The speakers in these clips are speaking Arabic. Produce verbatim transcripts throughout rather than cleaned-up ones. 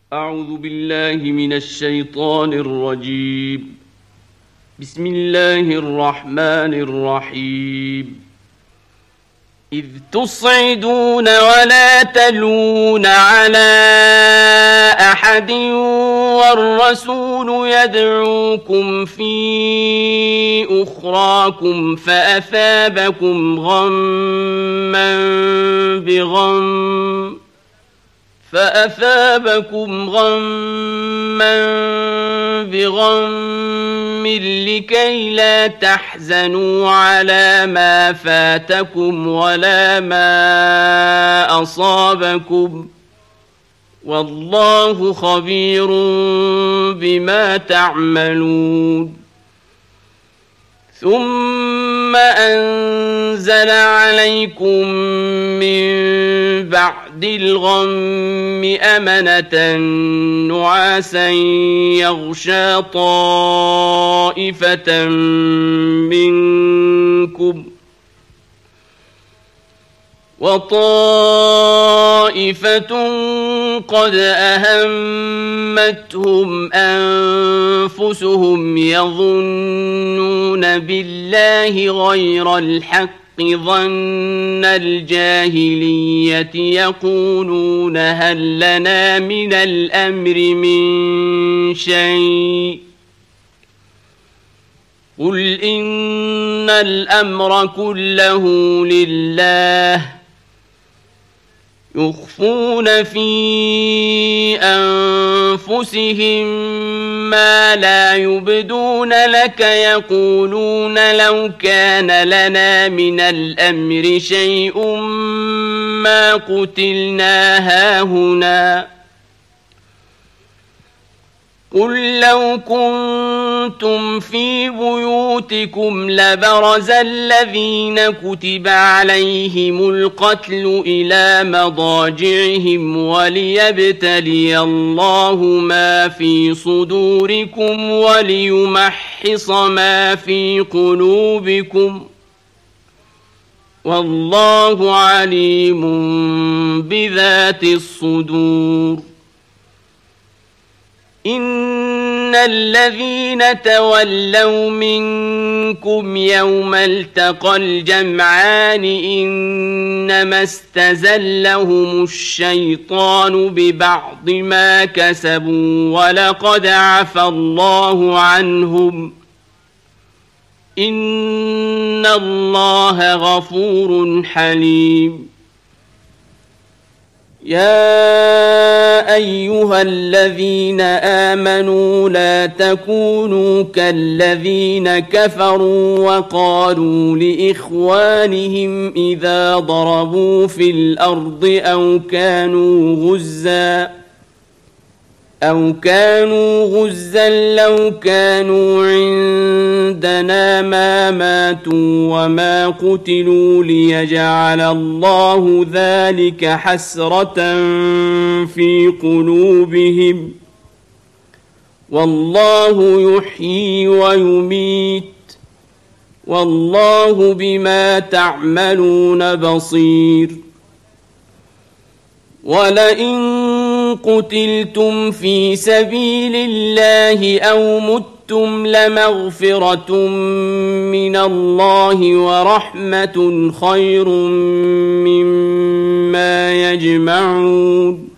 أعوذ بالله من الشيطان الرجيم. بسم الله الرحمن الرحيم. إذ تصعدون ولا تلون على أحد والرسول يدعوكم في أخراكم فأثابكم غما بغم فأثابكم غما بغم لكي لا تحزنوا على ما فاتكم ولا ما أصابكم والله خبير بما تعملون. ثم أنزل عليكم من بعد الغم أمنة نعاسا يغشى طائفة منكم وطائفة قد أهمتهم أنفسهم يظنون بالله غير الحق ظن الجاهلية يقولون هل لنا من الأمر من شيء قل إن الأمر كله لله يخفون في أنفسهم ما لا يبدون لك يقولون لو كان لنا من الأمر شيء ما قتلنا هاهنا قل لو كنتم في بيوتكم لبرز الذين كتب عليهم القتل إلى مضاجعهم وليبتلي الله ما في صدوركم وليمحص ما في قلوبكم والله عليم بذات الصدور. إن الذين تولوا منكم يوم التقى الجمعان إنما استزلهم الشيطان ببعض ما كسبوا ولقد عفى الله عنهم إن الله غفور حليم. يا أيها الذين آمنوا لا تكونوا كالذين كفروا وقالوا لإخوانهم إذا ضربوا في الأرض أو كانوا غزاً أو كانوا غزا لو كانوا عندنا ما ماتوا وما قتلوا ليجعل الله ذلك حسرة في قلوبهم والله يحيي ويميت والله بما تعملون بصير. ولئن قتلتم في سبيل الله أو متم لمغفرة من الله ورحمة خير مما يجمعون.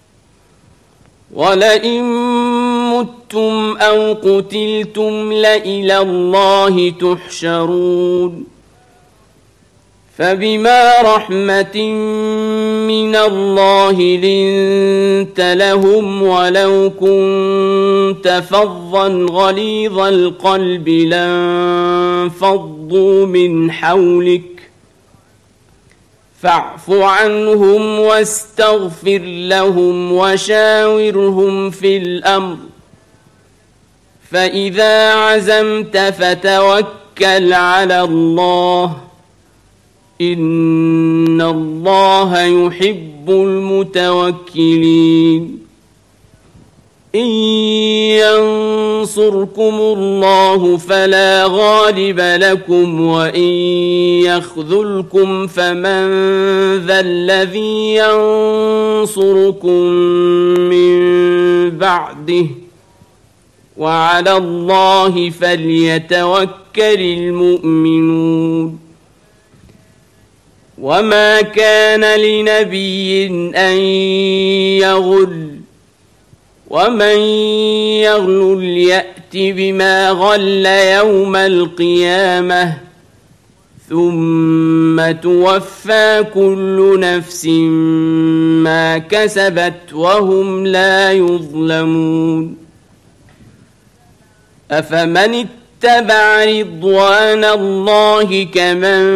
ولئن متم أو قتلتم لإلى الله تحشرون. فبما رحمة من الله لنت لهم ولو كنت فظا غليظ القلب لانفضوا من حولك فاعف عنهم واستغفر لهم وشاورهم في الأمر فإذا عزمت فتوكل على الله إن الله يحب المتوكلين. إن ينصركم الله فلا غالب لكم وإن يخذلكم فمن ذا الذي ينصركم من بعده وعلى الله فليتوكل المؤمنون. وما كان لنبي أن يغل ومن يغل يأت بما غل يوم القيامة ثم توفى كل نفس ما كسبت وهم لا يظلمون. أفمن اتبع رضوان الله كمن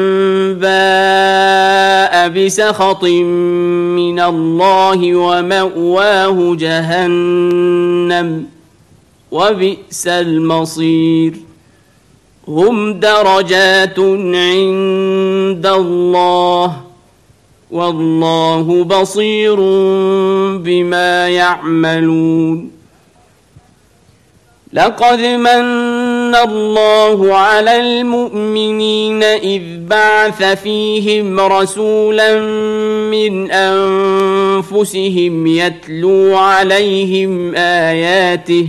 باء بسخط من الله ومأواه جهنم وبئس المصير. هم درجات عند الله والله بصير بما يعملون. لقد من الله على المؤمنين إذ بعث فيهم رسولا من أنفسهم يتلو عليهم آياته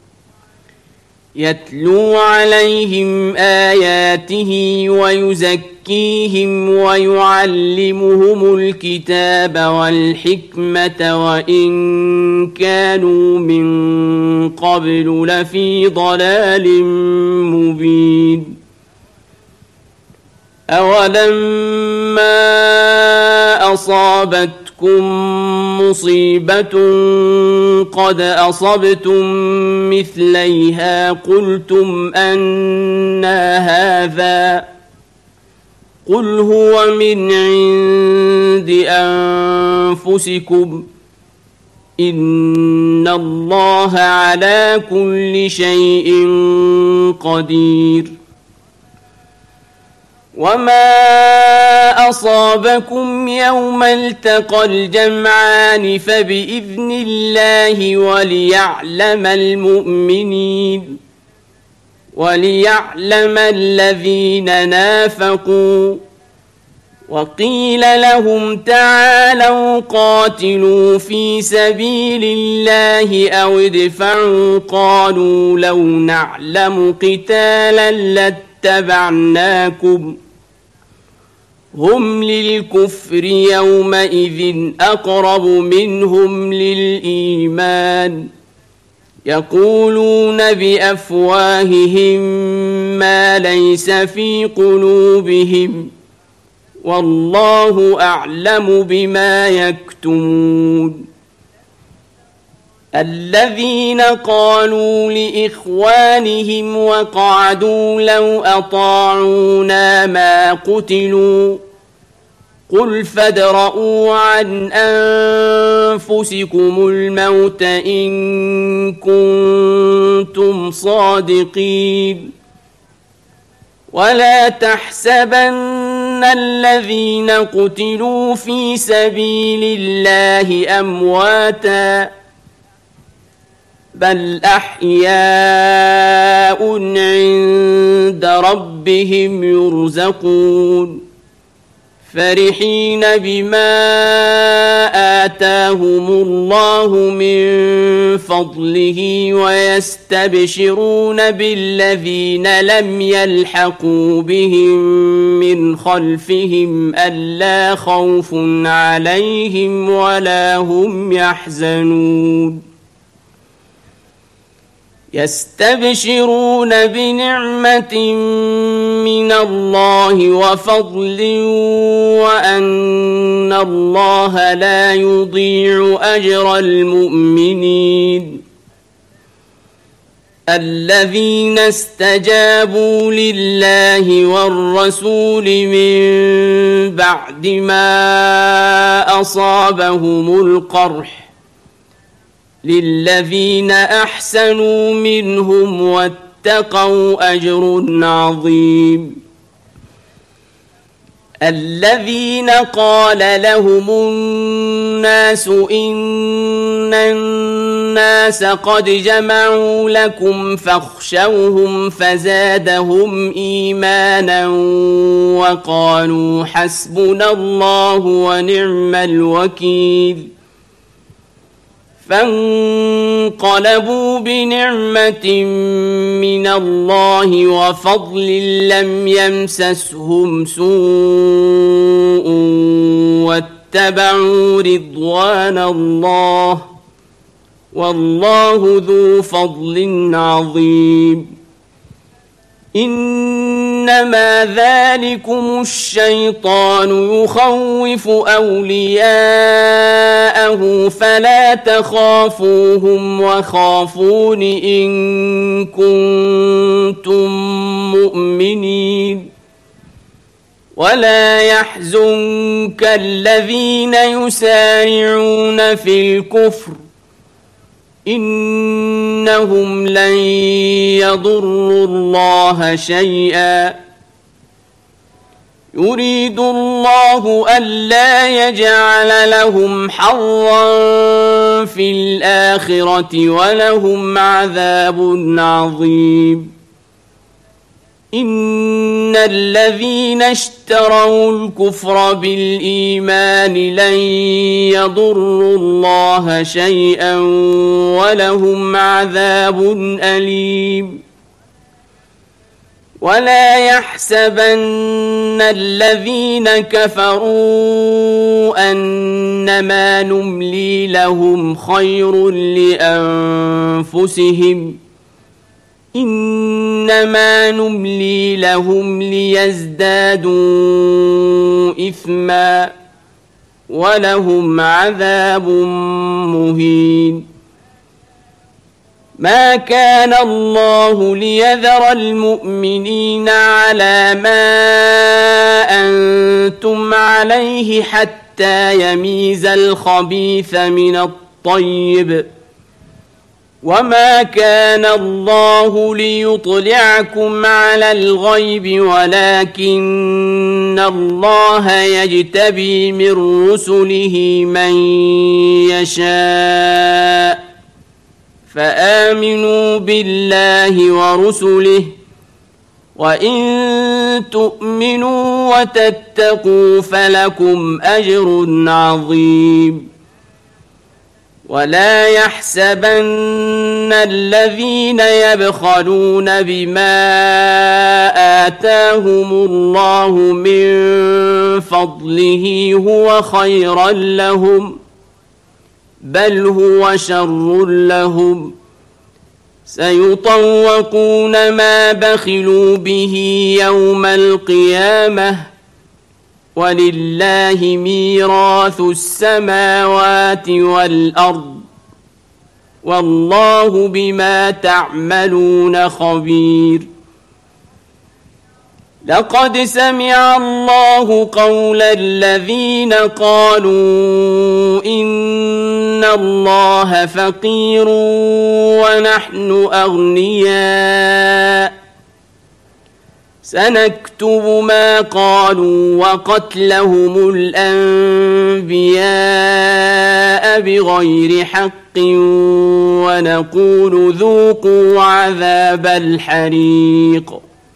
يتلو عليهم آياته ويزكيهم ويعلمهم الكتاب والحكمة وإن كانوا من قبل لفي ضلال مبين. أولما أصابتكم مصيبة قد أصبتم مثليها قلتم أنى هذا قل هو من عند أنفسكم إن الله على كل شيء قدير. وما أصابكم يوم التقى الجمعان فبإذن الله وليعلم المؤمنين وليعلم الذين نافقوا. وقيل لهم تعالوا قاتلوا في سبيل الله أو ادفعوا قالوا لو نعلم قتالا لاتبعناكم هم للكفر يومئذ أقرب منهم للإيمان يقولون بأفواههم ما ليس في قلوبهم والله أعلم بما يكتمون. الذين قالوا لإخوانهم وقعدوا لو أطاعونا ما قتلوا قل فادرءوا عن أنفسكم الموت إن كنتم صادقين. ولا تحسبن الذين قتلوا في سبيل الله أمواتاً بل أحياء عند ربهم يرزقون فرحين بما آتاهم الله من فضله ويستبشرون بالذين لم يلحقوا بهم من خلفهم ألا خوف عليهم ولا هم يحزنون. يستبشرون بنعمة من الله وفضل وأن الله لا يضيع أجر المؤمنين. الذين استجابوا لله والرسول من بعد ما أصابهم القرح للذين أحسنوا منهم واتقوا أجر عظيم. الذين قال لهم الناس إن الناس قد جمعوا لكم فاخشوهم فزادهم إيمانا وقالوا حسبنا الله ونعم الوكيل. فانقلبوا بنعمة من الله وفضل لم يمسسهم سوء واتبعوا رضوان الله والله ذو فضل عظيم. إنما ذلكم الشيطان يخوف أولياءه فلا تخافوهم وخافون إن كنتم مؤمنين. ولا يحزنك الذين يسارعون في الكفر إنهم لن يضروا الله شيئا يريد الله ألا يجعل لهم حظا في الآخرة ولهم عذاب عظيم. إن الذين اشتروا الكفر بالإيمان لن يضروا الله شيئا ولهم عذاب أليم. ولا يحسبن الذين كفروا أنما نملي لهم خير لأنفسهم إنما نملي لهم ليزدادوا إثما ولهم عذاب مهين. ما كان الله ليذر المؤمنين على ما أنتم عليه حتى يميز الخبيث من الطيب وما كان الله ليطلعكم على الغيب ولكن الله يجتبي من رسله من يشاء فآمنوا بالله ورسله وإن تؤمنوا وتتقوا فلكم أجر عظيم. ولا يحسبن الذين يبخلون بما آتاهم الله من فضله هو خيرا لهم بل هو شر لهم سيطوقون ما بخلوا به يوم القيامة ولله ميراث السماوات والأرض والله بما تعملون خبير. لقد سمع الله قول الذين قالوا إن الله فقير ونحن أغنياء سنكتب ما قالوا وقتلهم الأنبياء بغير حق ونقول ذوقوا عذاب الحريق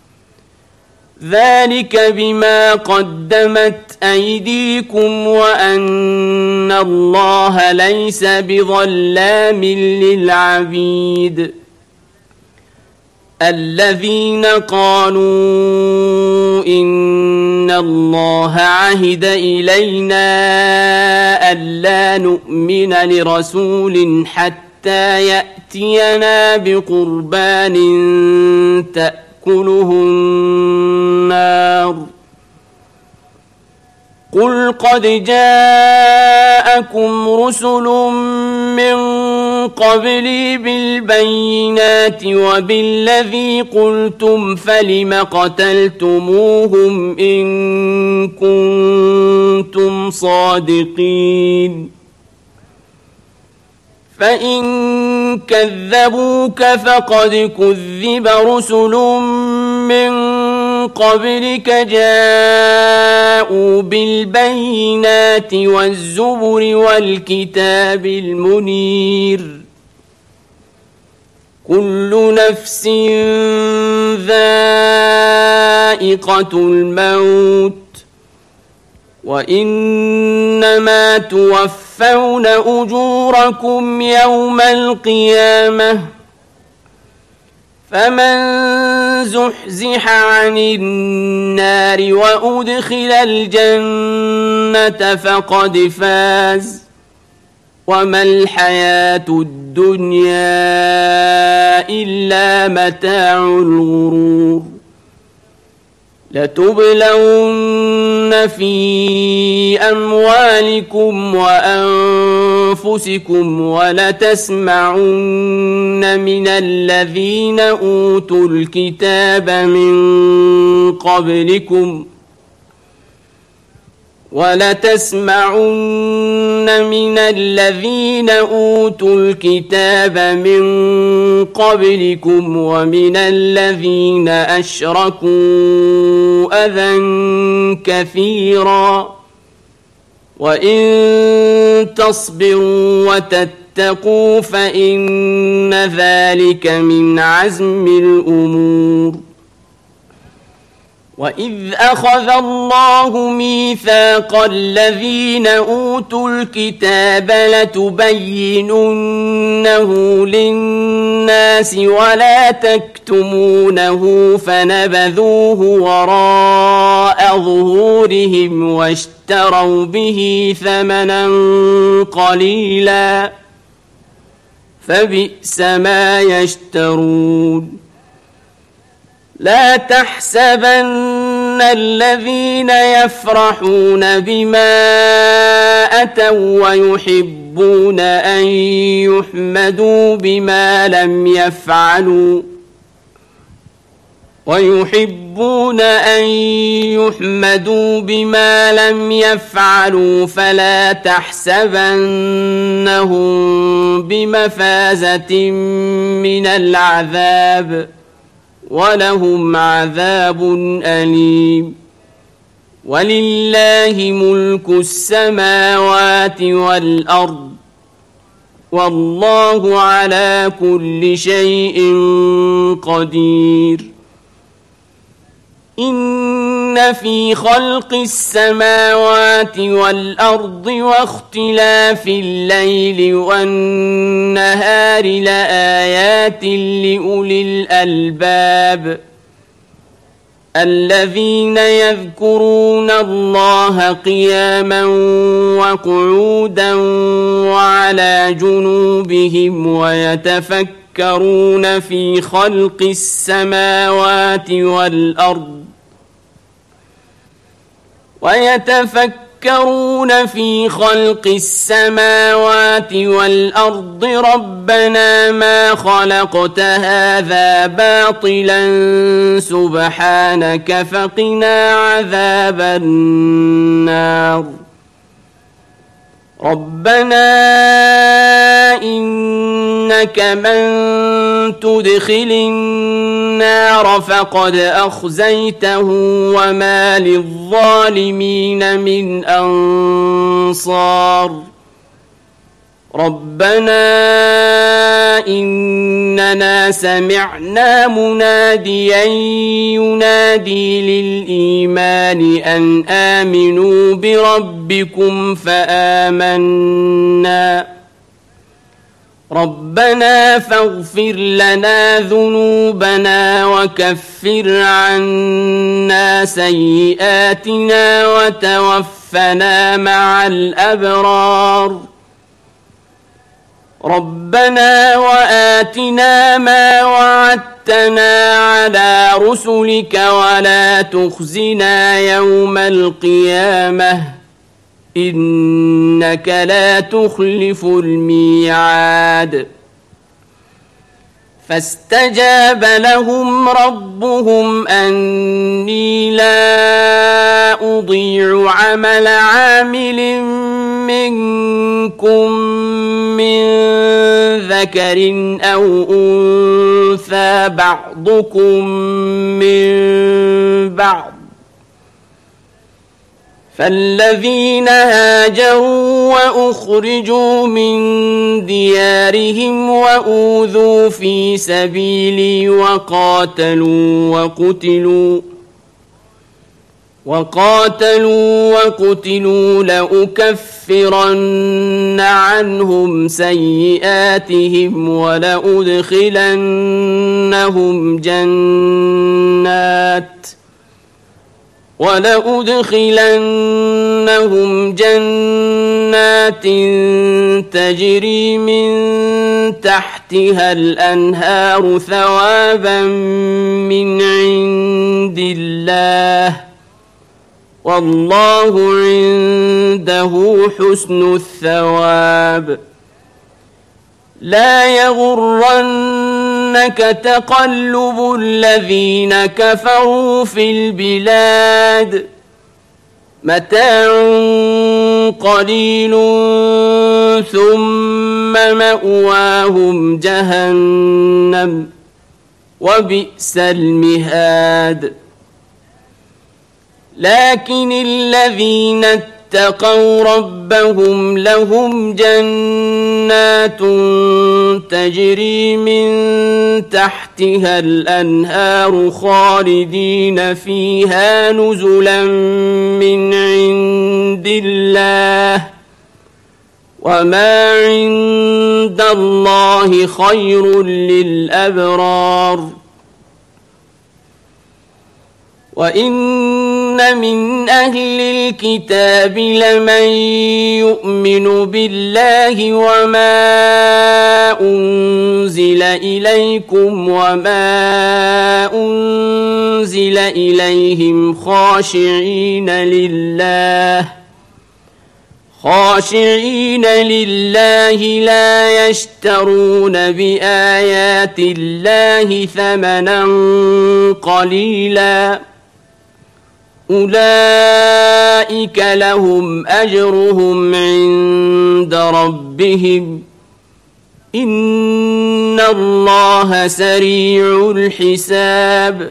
ذلك بما قدمت أيديكم وأن الله ليس بظلام للعبيد. الذين قالوا إن الله عهد إلينا ألا نؤمن لرسول حتى يأتينا بقربان تأكله النار قل قد جاءكم رسل من قبلي بالبينات وبالذي قلتم فلم قتلتموهم إن كنتم صادقين فإن كذبوك فقد كذب رسل من قبلك جاءوا بالبينات والزبر والكتاب المنير كل نفس ذائقة الموت وإنما توفون أجوركم يوم القيامة فمن زحزح عن النار وأدخل الجنة فقد فاز وما الحياة الدنيا إلا متاع الغرور لتبلون في أموالكم وأنفسكم ولتسمعن من الذين أوتوا الكتاب من قبلكم ولتسمعن من الذين أوتوا الكتاب من قبلكم ومن الذين أشركوا أذى كثيرا وإن تصبروا وتتقوا فإن ذلك من عزم الأمور وإذ أخذ الله ميثاق الذين أوتوا الكتاب لتبيننه للناس ولا تكتمونه فنبذوه وراء ظهورهم واشتروا به ثمنا قليلا فبئس ما يشترون لا تحسبن الذين يفرحون بما أتوا ويحبون أن يحمدوا بما لم يفعلوا ويحبون أن يحمدوا بما لم يفعلوا فلا تحسبنهم بمفازة من العذاب ولهم عذاب أليم ولله ملك السماوات والأرض والله على كل شيء قدير إن في خلق السماوات والأرض واختلاف الليل والنهار لآيات لأولي الألباب الذين يذكرون الله قياما وقعودا وعلى جنوبهم ويتفكرون في خلق السماوات والأرض ويتفكرون في خلق السماوات والأرض ربنا ما خلقت هذا باطلا سبحانك فقنا عذاب النار ربنا إنك من تدخل النار فقد أخزيته وما للظالمين من أنصار ربنا إننا سمعنا مناديا ينادي للإيمان أن آمنوا بربكم فآمنا ربنا فاغفر لنا ذنوبنا وكفر عنا سيئاتنا وتوفنا مع الأبرار ربنا وآتنا ما وعدتنا على رسلك ولا تخزنا يوم القيامة إنك لا تخلف الميعاد فاستجاب لهم ربهم أني لا أضيع عمل عامل منكم من ذكر أو أنثى بعضكم من بعض فالذين هاجروا وأخرجوا من ديارهم وأوذوا في سبيلي وقاتلوا وقتلوا وقاتلوا وقتلوا لأكفرن عنهم سيئاتهم ولأدخلنهم جنات ولأدخلنهم جنات تجري من تحتها الأنهار ثوابا من عند الله والله عنده حسن الثواب. لا يغرنك تقلب الذين كفروا في البلاد متاع قليل ثم مأواهم جهنم وبئس المهاد. لكن الذين اتقوا ربهم لهم جنات تجري من تحتها الأنهار خالدين فيها نزلا من عند الله وما عند الله خير للأبرار. وإن من أهل الكتاب لمن يؤمن بالله وما أنزل إليكم وما أنزل إليهم خاشعين لله خاشعين لله لا يشترون بآيات الله ثمنا قليلا أولئك لهم أجرهم عند ربهم إن الله سريع الحساب.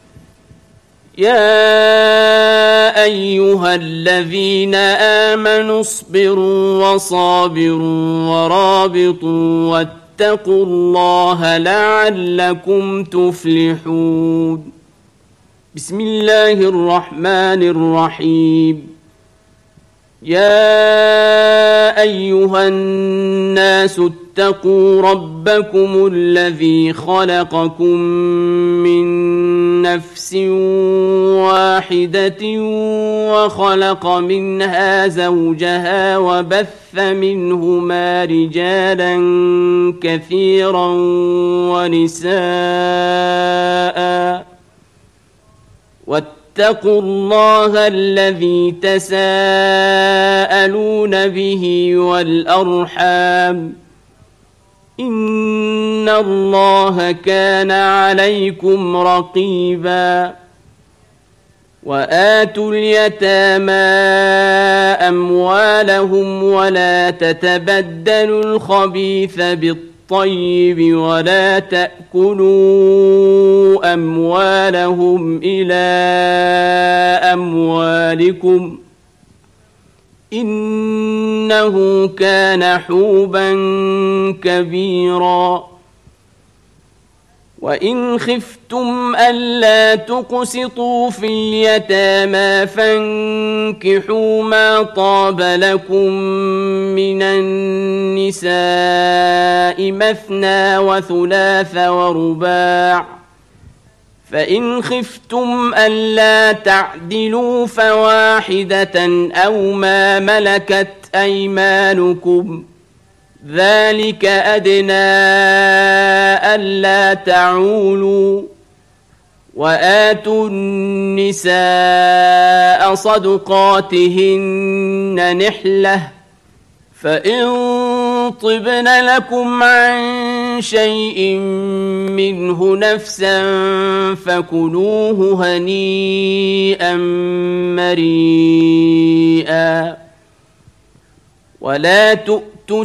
يا أيها الذين آمنوا اصبروا وصابروا ورابطوا واتقوا الله لعلكم تفلحون. بسم الله الرحمن الرحيم. يا أيها الناس اتقوا ربكم الذي خلقكم من نفس واحدة وخلق منها زوجها وبث منهما رجالا كثيرا ونساء واتقوا الله الذي تساءلون به والأرحام إن الله كان عليكم رقيبا. وآتوا اليتامى أموالهم ولا تتبدلوا الخبيث بالطيب ولا تأكلوا أموالهم إلى أموالكم إنه كان حوبا كبيرا. وإن خفتم ألا تقسطوا في اليتامى فانكحوا ما طاب لكم من النساء مثنى وثلاث ورباع فإن خفتم ألا تعدلوا فواحدة أو ما ملكت أيمانكم ذلك أدنى ألا تعولوا. وآتوا النساء صدقاتهن نحلة فإن طبن لكم عن شيء منه نفسا فكلوه هنيئا مريئا. ولا تؤتوا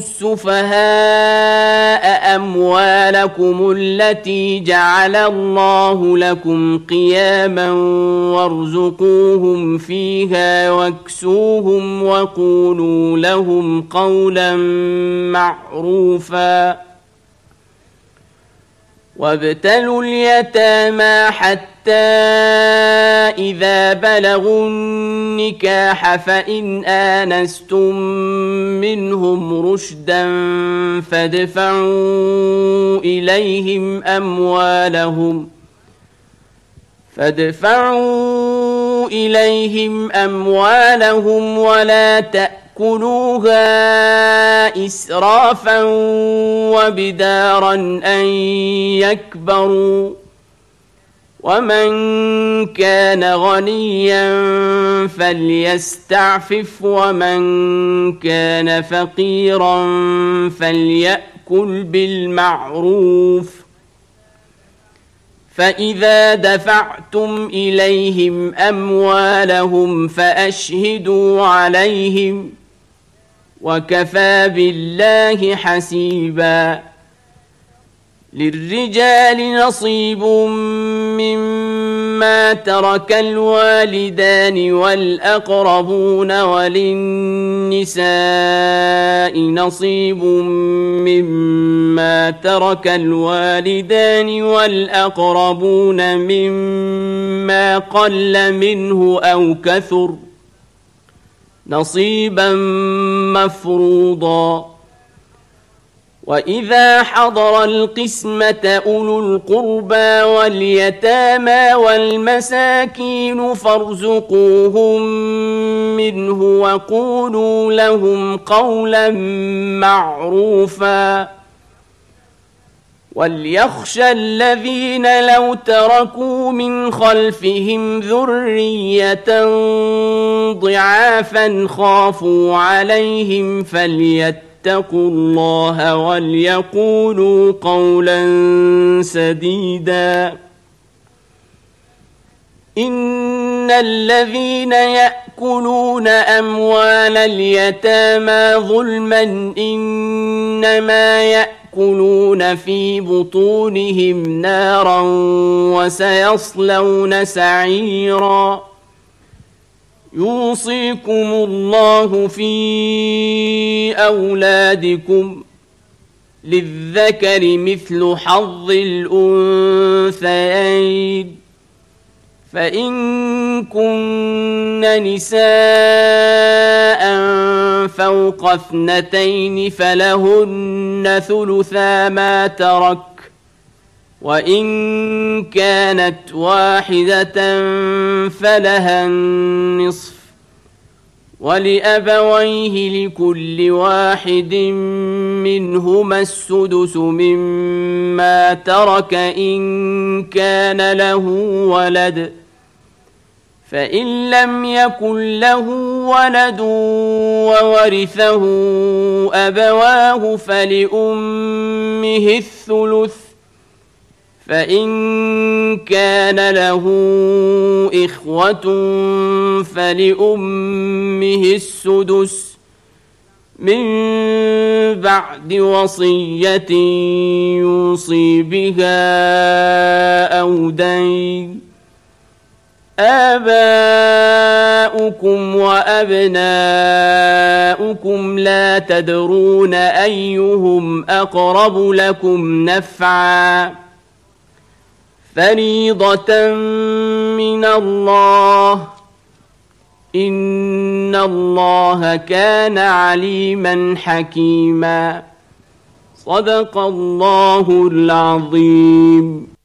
السفهاء أموالكم التي جعل الله لكم قياما وارزقوهم فيها واكسوهم وقولوا لهم قولا معروفا. وابتلوا اليتامى حتى إذا بلغوا النكاح فإن آنستم منهم رشدا فادفعوا إليهم أموالهم فادفعوا إليهم أموالهم ولا تأكلوها إسرافا وبدارا أن يكبروا ومن كان غنيا فليستعفف ومن كان فقيرا فليأكل بالمعروف فإذا دفعتم إليهم أموالهم فأشهدوا عليهم وكفى بالله حسيبا للرجال نصيب مما ترك الوالدان والأقربون وللنساء نصيب مما ترك الوالدان والأقربون مما قل منه أو كثر نصيبا مفروضا وإذا حضر القسمة أولو القربى واليتامى والمساكين فارزقوهم منه وقولوا لهم قولا معروفا وليخشى الذين لو تركوا من خلفهم ذرية ضعافا خافوا عليهم فليتقوا اتقوا الله وليقولوا قولا سديدا إن الذين يأكلون أموال اليتامى ظلما إنما يأكلون في بطونهم نارا وسيصلون سعيرا يوصيكم الله في أولادكم للذكر مثل حظ الأنثيين فإن كن نساء فوق اثنتين فلهن ثلثا ما ترك وإن كانت واحدة فلها النصف ولأبويه لكل واحد منهما السدس مما ترك إن كان له ولد فإن لم يكن له ولد وورثه أبواه فلأمه الثلث فإن كان له إخوة فلأمه السدس من بعد وصية يوصي بها أو دين آباؤكم وأبناؤكم لا تدرون أيهم أقرب لكم نفعا فريضة من الله إن الله كان عليما حكيما صدق الله العظيم.